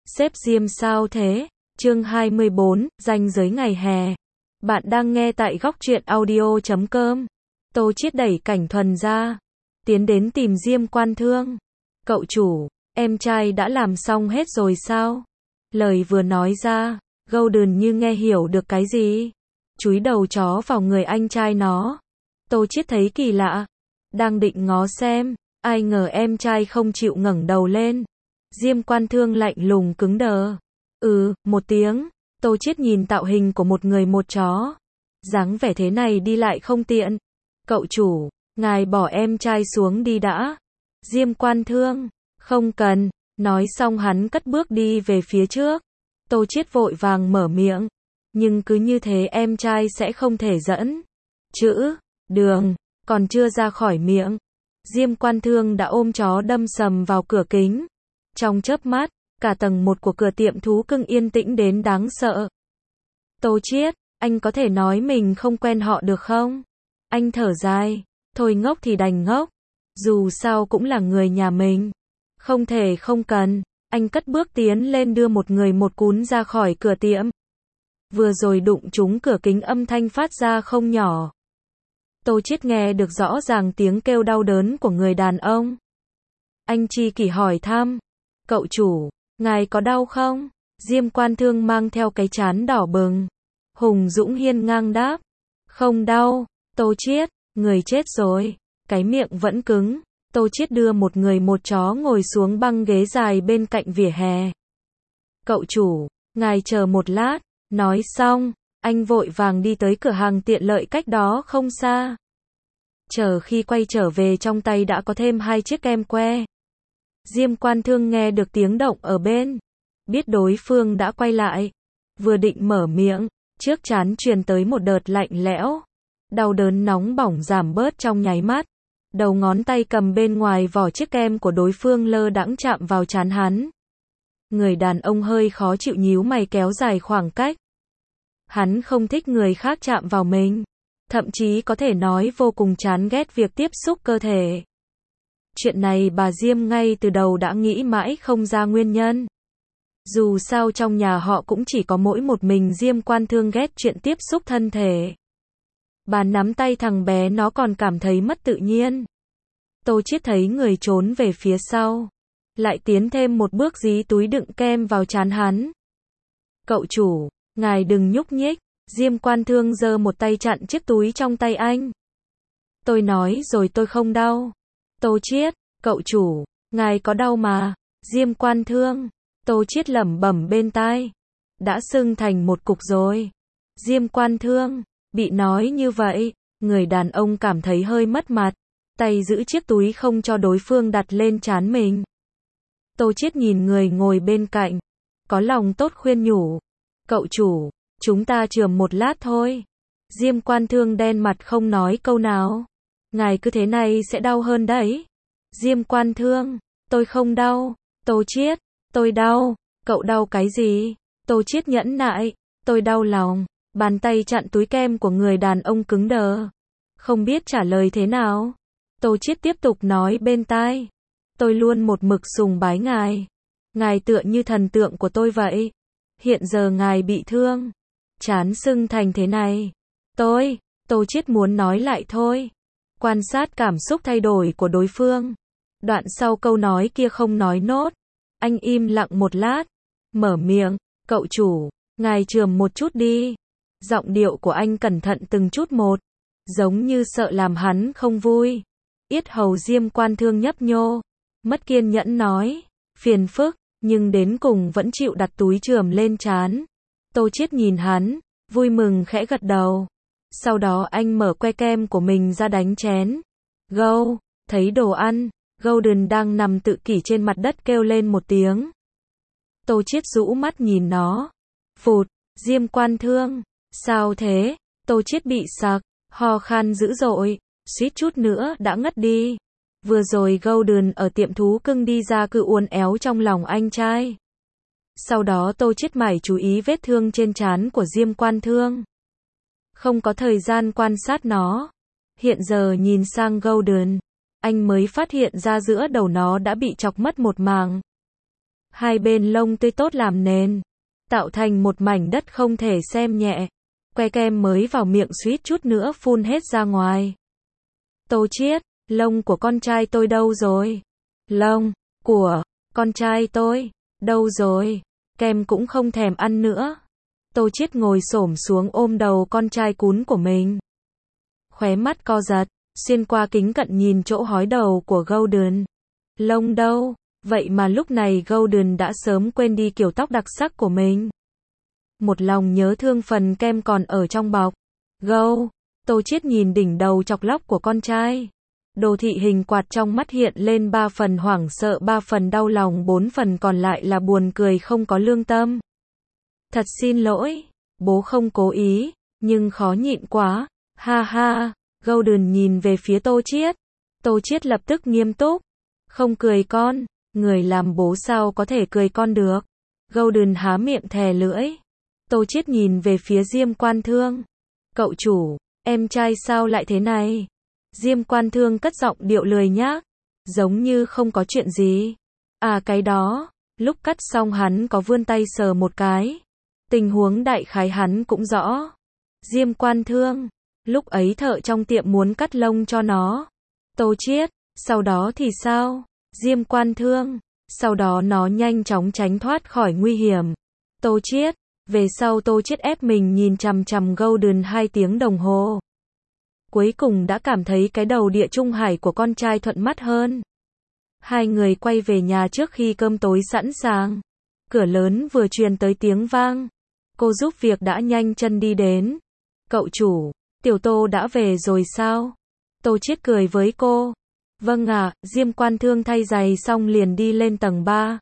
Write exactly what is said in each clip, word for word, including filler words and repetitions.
Sếp Diêm sao thế? Chương hai mươi bốn, ranh giới ngày hè. Bạn đang nghe tại góc truyện audio chấm com. Tô Chiết đẩy Cảnh Thuần ra, tiến đến tìm Diêm Quan Thương. Cậu chủ, em trai đã làm xong hết rồi sao? Lời vừa nói ra, Golden như nghe hiểu được cái gì. Chúi đầu chó vào người anh trai nó. Tô Chiết thấy kỳ lạ, đang định ngó xem, ai ngờ em trai không chịu ngẩng đầu lên. Diêm Quan Thương lạnh lùng cứng đờ. Ừ, một tiếng. Tô Chiết nhìn tạo hình của một người một chó. Dáng vẻ thế này đi lại không tiện. Cậu chủ, ngài bỏ em trai xuống đi đã. Diêm Quan Thương, không cần. Nói xong hắn cất bước đi về phía trước. Tô Chiết vội vàng mở miệng. Nhưng cứ như thế em trai sẽ không thể dẫn chữ đường, còn chưa ra khỏi miệng. Diêm Quan Thương đã ôm chó đâm sầm vào cửa kính. Trong chớp mắt, cả tầng một của cửa tiệm thú cưng yên tĩnh đến đáng sợ. Tô Chiết, anh có thể nói mình không quen họ được không? Anh thở dài, thôi ngốc thì đành ngốc. Dù sao cũng là người nhà mình. Không thể không cần. Anh cất bước tiến lên đưa một người một cún ra khỏi cửa tiệm. Vừa rồi đụng trúng cửa kính âm thanh phát ra không nhỏ. Tô Chiết nghe được rõ ràng tiếng kêu đau đớn của người đàn ông. Anh chi kỷ hỏi thăm. Cậu chủ, ngài có đau không? Diêm Quan Thương mang theo cái trán đỏ bừng. Hùng dũng hiên ngang đáp. Không đau. Tô Chiết, người chết rồi. Cái miệng vẫn cứng. Tô Chiết đưa một người một chó ngồi xuống băng ghế dài bên cạnh vỉa hè. Cậu chủ, ngài chờ một lát. Nói xong, anh vội vàng đi tới cửa hàng tiện lợi cách đó không xa. Chờ khi quay trở về trong tay đã có thêm hai chiếc kem que. Diêm Quan Thương nghe được tiếng động ở bên. Biết đối phương đã quay lại. Vừa định mở miệng, trước trán truyền tới một đợt lạnh lẽo. Đau đớn nóng bỏng giảm bớt trong nháy mắt. Đầu ngón tay cầm bên ngoài vỏ chiếc kem của đối phương lơ đãng chạm vào trán hắn. Người đàn ông hơi khó chịu nhíu mày kéo dài khoảng cách. Hắn không thích người khác chạm vào mình. Thậm chí có thể nói vô cùng chán ghét việc tiếp xúc cơ thể. Chuyện này bà Diêm ngay từ đầu đã nghĩ mãi không ra nguyên nhân. Dù sao trong nhà họ cũng chỉ có mỗi một mình Diêm Quan Thương ghét chuyện tiếp xúc thân thể. Bà nắm tay thằng bé nó còn cảm thấy mất tự nhiên. Tô Chiết thấy người trốn về phía sau. Lại tiến thêm một bước dí túi đựng kem vào trán hắn. Cậu chủ, ngài đừng nhúc nhích. Diêm Quan Thương giơ một tay chặn chiếc túi trong tay anh. Tôi nói rồi tôi không đau. Tô Chiết, cậu chủ, ngài có đau mà. Diêm Quan Thương, Tô Chiết lẩm bẩm bên tai. Đã sưng thành một cục rồi. Diêm Quan Thương, bị nói như vậy, người đàn ông cảm thấy hơi mất mặt. Tay giữ chiếc túi không cho đối phương đặt lên trán mình. Tô Chiết nhìn người ngồi bên cạnh. Có lòng tốt khuyên nhủ. Cậu chủ, chúng ta chườm một lát thôi. Diêm Quan Thương đen mặt không nói câu nào. Ngài cứ thế này sẽ đau hơn đấy. Diêm Quan Thương, tôi không đau. Tô Chiết, tôi đau. Cậu đau cái gì? Tô Chiết nhẫn nại. Tôi đau lòng. Bàn tay chặn túi kem của người đàn ông cứng đờ. Không biết trả lời thế nào. Tô Chiết tiếp tục nói bên tai. Tôi luôn một mực sùng bái ngài. Ngài tựa như thần tượng của tôi vậy. Hiện giờ ngài bị thương. Trán sưng thành thế này. Tôi, Tô Chiết muốn nói lại thôi. Quan sát cảm xúc thay đổi của đối phương. Đoạn sau câu nói kia không nói nốt. Anh im lặng một lát. Mở miệng. Cậu chủ, ngài chườm một chút đi. Giọng điệu của anh cẩn thận từng chút một. Giống như sợ làm hắn không vui. Yết hầu Diêm Quan Thương nhấp nhô. Mất kiên nhẫn nói. Phiền phức, nhưng đến cùng vẫn chịu đặt túi chườm lên trán. Tô Chiết nhìn hắn, vui mừng khẽ gật đầu. Sau đó anh mở que kem của mình ra đánh chén. Gâu, thấy đồ ăn, Golden đang nằm tự kỷ trên mặt đất kêu lên một tiếng. Tô Chiết rũ mắt nhìn nó. Phụt, Diêm Quan Thương, sao thế? Tô Chiết bị sặc, ho khan dữ dội, suýt chút nữa đã ngất đi. Vừa rồi Golden ở tiệm thú cưng đi ra cứ uốn éo trong lòng anh trai. Sau đó Tô Chiết mải chú ý vết thương trên trán của Diêm Quan Thương. Không có thời gian quan sát nó. Hiện giờ nhìn sang Golden, anh mới phát hiện ra giữa đầu nó đã bị chọc mất một mảng. hai bên lông tươi tốt làm nền, tạo thành một mảnh đất không thể xem nhẹ. Que kem mới vào miệng suýt chút nữa phun hết ra ngoài. Tô Chiết, lông của con trai tôi đâu rồi? Lông của con trai tôi đâu rồi? Kem cũng không thèm ăn nữa. Tô Chiết ngồi xổm xuống ôm đầu con trai cún của mình. Khóe mắt co giật, xuyên qua kính cận nhìn chỗ hói đầu của Golden. Lông đâu? Vậy mà lúc này Golden đã sớm quên đi kiểu tóc đặc sắc của mình. Một lòng nhớ thương phần kem còn ở trong bọc. Gâu, Tô Chiết nhìn đỉnh đầu chọc lóc của con trai. Đồ thị hình quạt trong mắt hiện lên ba phần hoảng sợ, ba phần đau lòng, bốn phần còn lại là buồn cười không có lương tâm. Thật xin lỗi, bố không cố ý, nhưng khó nhịn quá, ha ha. Golden nhìn về phía Tô Chiết. Tô Chiết lập tức nghiêm túc. Không cười con, người làm bố sao có thể cười con được. Golden há miệng thè lưỡi. Tô Chiết nhìn về phía Diêm Quan Thương. Cậu chủ, em trai sao lại thế này? Diêm Quan Thương cất giọng điệu lười nhác, giống như không có chuyện gì. À cái đó, lúc cắt xong hắn có vươn tay sờ một cái. Tình huống đại khái hắn cũng rõ. Diêm Quan Thương, lúc ấy thợ trong tiệm muốn cắt lông cho nó. Tô Chiết, sau đó thì sao? Diêm Quan Thương, sau đó nó nhanh chóng tránh thoát khỏi nguy hiểm. Tô Chiết, về sau Tô Chiết ép mình nhìn chằm chằm Golden hai tiếng đồng hồ. Cuối cùng đã cảm thấy cái đầu địa trung hải của con trai thuận mắt hơn. Hai người quay về nhà trước khi cơm tối sẵn sàng. Cửa lớn vừa truyền tới tiếng vang. Cô giúp việc đã nhanh chân đi đến. Cậu chủ, Tiểu Tô đã về rồi sao? Tô Chiết cười với cô. Vâng ạ, Diêm Quan Thương thay giày xong liền đi lên tầng ba.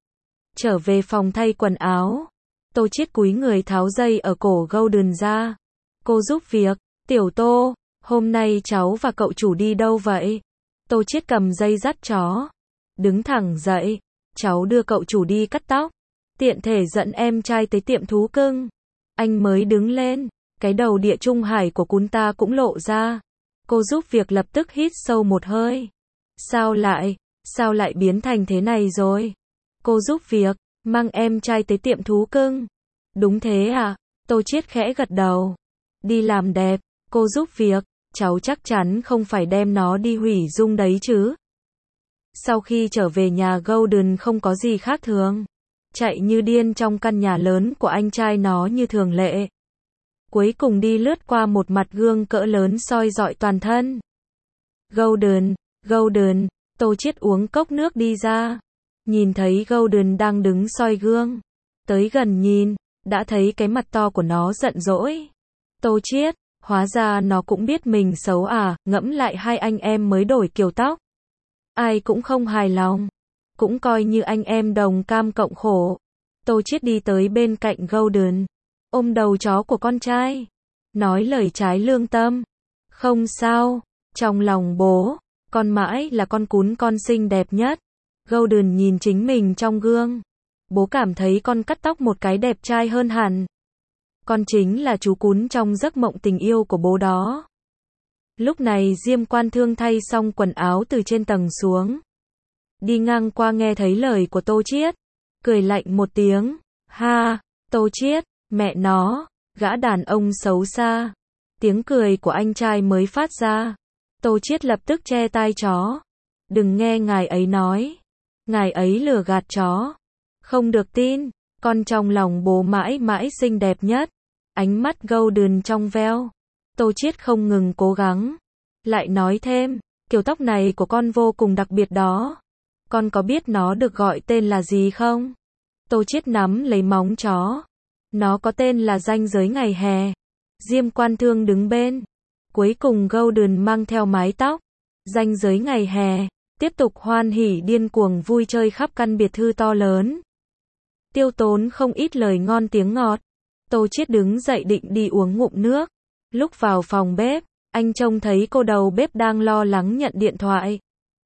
Trở về phòng thay quần áo. Tô Chiết cúi người tháo dây ở cổ Golden ra. Cô giúp việc, Tiểu Tô, hôm nay cháu và cậu chủ đi đâu vậy? Tô Chiết cầm dây dắt chó. Đứng thẳng dậy, cháu đưa cậu chủ đi cắt tóc. Tiện thể dẫn em trai tới tiệm thú cưng. Anh mới đứng lên, cái đầu địa trung hải của cún ta cũng lộ ra. Cô giúp việc lập tức hít sâu một hơi. Sao lại, sao lại biến thành thế này rồi? Cô giúp việc, mang em trai tới tiệm thú cưng. Đúng thế à? Tô Chiết khẽ gật đầu. Đi làm đẹp, cô giúp việc, cháu chắc chắn không phải đem nó đi hủy dung đấy chứ. Sau khi trở về nhà Golden không có gì khác thường. Chạy như điên trong căn nhà lớn của anh trai nó như thường lệ. Cuối cùng đi lướt qua một mặt gương cỡ lớn soi rọi toàn thân. Golden, Golden, Tô Chiết uống cốc nước đi ra. Nhìn thấy Golden đang đứng soi gương. Tới gần nhìn, đã thấy cái mặt to của nó giận dỗi. Tô Chiết, hóa ra nó cũng biết mình xấu à, ngẫm lại hai anh em mới đổi kiểu tóc. Ai cũng không hài lòng. Cũng coi như anh em đồng cam cộng khổ. Tô Chiết đi tới bên cạnh Golden. Ôm đầu chó của con trai. Nói lời trái lương tâm. Không sao, trong lòng bố, con mãi là con cún con xinh đẹp nhất. Golden nhìn chính mình trong gương. Bố cảm thấy con cắt tóc một cái đẹp trai hơn hẳn. Con chính là chú cún trong giấc mộng tình yêu của bố đó. Lúc này Diêm Quan Thương thay xong quần áo từ trên tầng xuống. Đi ngang qua nghe thấy lời của Tô Chiết. Cười lạnh một tiếng. Ha, Tô Chiết, mẹ nó, gã đàn ông xấu xa. Tiếng cười của anh trai mới phát ra. Tô Chiết lập tức che tai chó. Đừng nghe ngài ấy nói. Ngài ấy lừa gạt chó. Không được tin, con trong lòng bố mãi mãi xinh đẹp nhất. Ánh mắt Golden trong veo. Tô Chiết không ngừng cố gắng. Lại nói thêm, kiểu tóc này của con vô cùng đặc biệt đó. Con có biết nó được gọi tên là gì không? Tô Chiết nắm lấy móng chó. Nó có tên là Ranh Giới Ngày Hè. Diêm Quan Thương đứng bên. Cuối cùng Golden mang theo mái tóc. Ranh Giới Ngày Hè. Tiếp tục hoan hỉ điên cuồng vui chơi khắp căn biệt thự to lớn. Tiêu tốn không ít lời ngon tiếng ngọt. Tô Chiết đứng dậy định đi uống ngụm nước. Lúc vào phòng bếp, anh trông thấy cô đầu bếp đang lo lắng nhận điện thoại.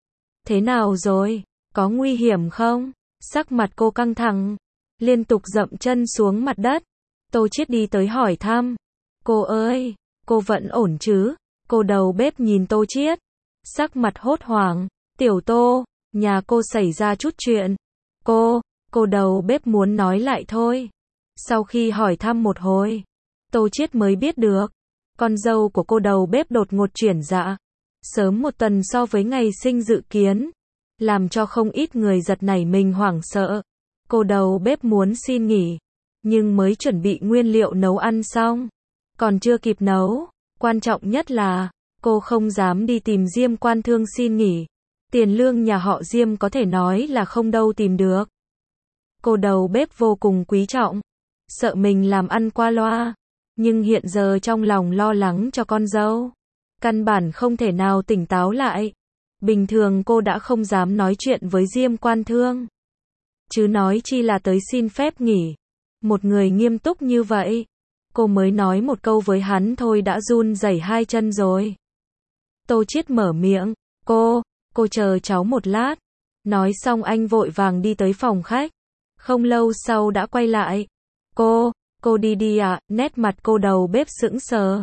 Thế nào rồi? Có nguy hiểm không? Sắc mặt cô căng thẳng, liên tục dậm chân xuống mặt đất. Tô Chiết đi tới hỏi thăm. Cô ơi, cô vẫn ổn chứ? Cô đầu bếp nhìn Tô Chiết, sắc mặt hốt hoảng. Tiểu Tô, nhà cô xảy ra chút chuyện. Cô, Cô đầu bếp muốn nói lại thôi. Sau khi hỏi thăm một hồi, Tô Chiết mới biết được, con dâu của cô đầu bếp đột ngột chuyển dạ, sớm một tuần so với ngày sinh dự kiến, làm cho không ít người giật nảy mình hoảng sợ. Cô đầu bếp muốn xin nghỉ, nhưng mới chuẩn bị nguyên liệu nấu ăn xong, còn chưa kịp nấu. Quan trọng nhất là, cô không dám đi tìm Diêm Quan Thương xin nghỉ. Tiền lương nhà họ Diêm có thể nói là không đâu tìm được. Cô đầu bếp vô cùng quý trọng, sợ mình làm ăn qua loa, nhưng hiện giờ trong lòng lo lắng cho con dâu, căn bản không thể nào tỉnh táo lại. Bình thường cô đã không dám nói chuyện với Diêm Quan Thương, chứ nói chi là tới xin phép nghỉ. Một người nghiêm túc như vậy, cô mới nói một câu với hắn thôi đã run rẩy hai chân rồi. Tô Chiết mở miệng, cô, cô chờ cháu một lát. Nói xong anh vội vàng đi tới phòng khách, không lâu sau đã quay lại. Cô, cô đi đi ạ, à? Nét mặt cô đầu bếp sững sờ.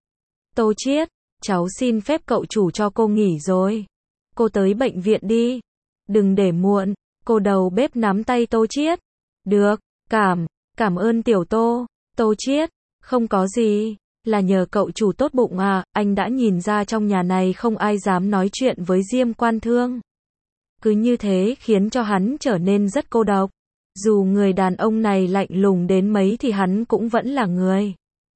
Tô Chiết, cháu xin phép cậu chủ cho cô nghỉ rồi. Cô tới bệnh viện đi, đừng để muộn. Cô đầu bếp nắm tay Tô Chiết. Được, cảm, cảm ơn tiểu Tô. Tô Chiết, không có gì, là nhờ cậu chủ tốt bụng à, anh đã nhìn ra trong nhà này không ai dám nói chuyện với Diêm Quan Thương. Cứ như thế khiến cho hắn trở nên rất cô độc. Dù người đàn ông này lạnh lùng đến mấy thì hắn cũng vẫn là người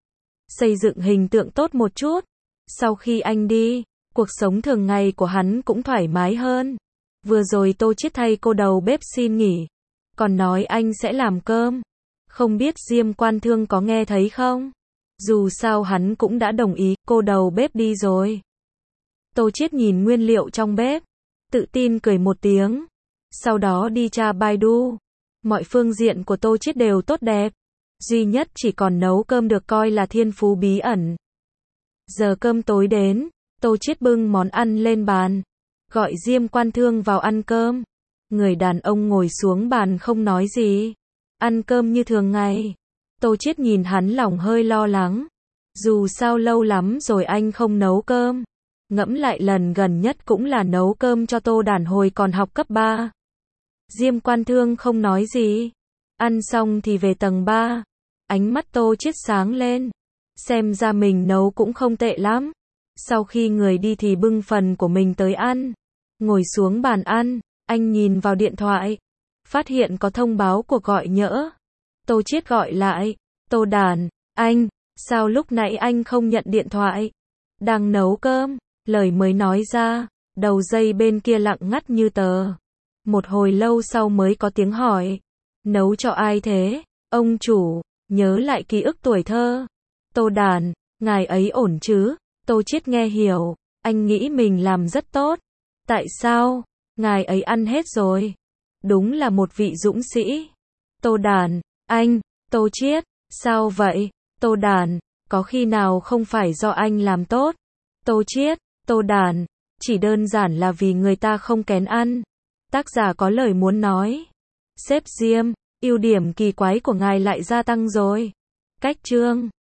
xây dựng hình tượng tốt một chút. Sau khi anh đi, cuộc sống thường ngày của hắn cũng thoải mái hơn. Vừa rồi Tô Chiết thay cô đầu bếp xin nghỉ, còn nói anh sẽ làm cơm. Không biết Diêm Quan Thương có nghe thấy không? Dù sao hắn cũng đã đồng ý, cô đầu bếp đi rồi. Tô Chiết nhìn nguyên liệu trong bếp, tự tin cười một tiếng. Sau đó đi tra Baidu. Mọi phương diện của Tô Chiết đều tốt đẹp. Duy nhất chỉ còn nấu cơm được coi là thiên phú bí ẩn. Giờ cơm tối đến, Tô Chiết bưng món ăn lên bàn, gọi Diêm Quan Thương vào ăn cơm. Người đàn ông ngồi xuống bàn không nói gì, ăn cơm như thường ngày. Tô Chiết nhìn hắn lòng hơi lo lắng. Dù sao lâu lắm rồi anh không nấu cơm. Ngẫm lại lần gần nhất cũng là nấu cơm cho Tô Đản hồi còn học cấp ba. Diêm Quan Thương không nói gì. Ăn xong thì về tầng ba. Ánh mắt Tô Chiết sáng lên. Xem ra mình nấu cũng không tệ lắm. Sau khi người đi thì bưng phần của mình tới ăn. Ngồi xuống bàn ăn, anh nhìn vào điện thoại. Phát hiện có thông báo cuộc gọi nhỡ. Tô Chiết gọi lại. Tô Đản, anh, sao lúc nãy anh không nhận điện thoại? Đang nấu cơm. Lời mới nói ra, đầu dây bên kia lặng ngắt như tờ. Một hồi lâu sau mới có tiếng hỏi. Nấu cho ai thế? Ông chủ, nhớ lại ký ức tuổi thơ. Tô Đản, ngài ấy ổn chứ? Tô Chiết nghe hiểu, anh nghĩ mình làm rất tốt. Tại sao? Ngài ấy ăn hết rồi. Đúng là một vị dũng sĩ. Tô Đản, anh, Tô Chiết, sao vậy? Tô Đản, có khi nào không phải do anh làm tốt? Tô Chiết, Tô Đản, chỉ đơn giản là vì người ta không kén ăn. Tác giả có lời muốn nói. Sếp Diêm, ưu điểm kỳ quái của ngài lại gia tăng rồi. Cách chương